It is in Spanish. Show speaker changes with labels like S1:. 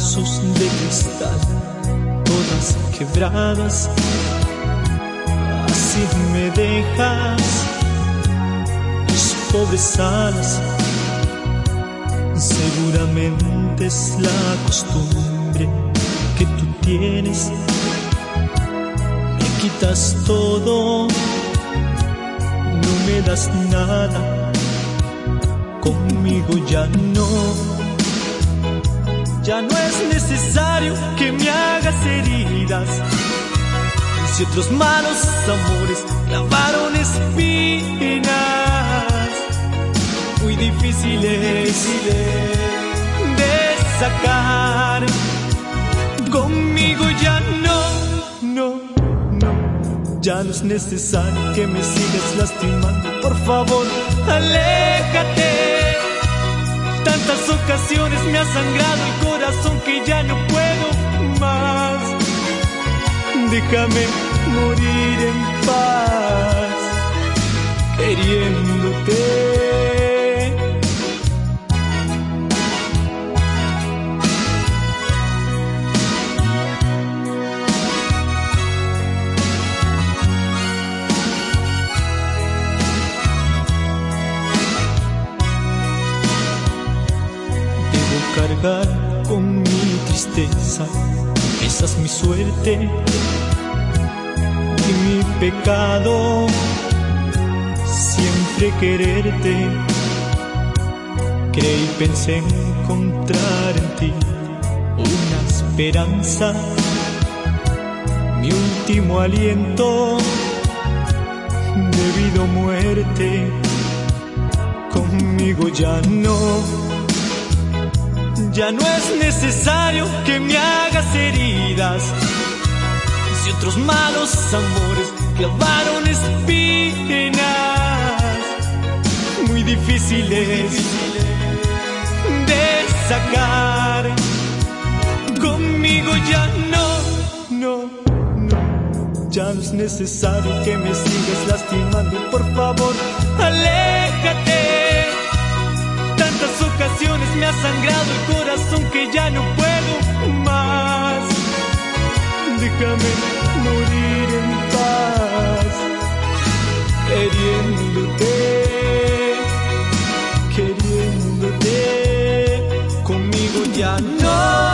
S1: brazos de cristal, todas quebradas. Así me dejas tus pobres alas. Seguramente es la costumbre que tú tienes. Me quitas todo, no me das nada. Conmigo ya no es necesario que me hagas heridas. Si otros malos amores clavaron espinas muy difíciles de sacar, conmigo ya ya no es necesario que me sigas lastimando. Por favor, aléjate. Tantas ocasiones me ha sangrado el corazón que ya no puedo más. Déjame morir en paz, queriéndote. Cargar con mi tristeza, esa es mi suerte y mi pecado, siempre quererte. Creí y pensé encontrar en ti una esperanza, mi último aliento, debido a muerte. Conmigo ya no es necesario que me hagas heridas. Si otros malos amores clavaron espinas muy difíciles de sacar, conmigo ya ya no es necesario que me sigas lastimando. Por favor, aléjate. Tantas ocasiones me ha sangrado el corazón que ya no puedo más. Déjame morir en paz, queriéndote. Conmigo ya no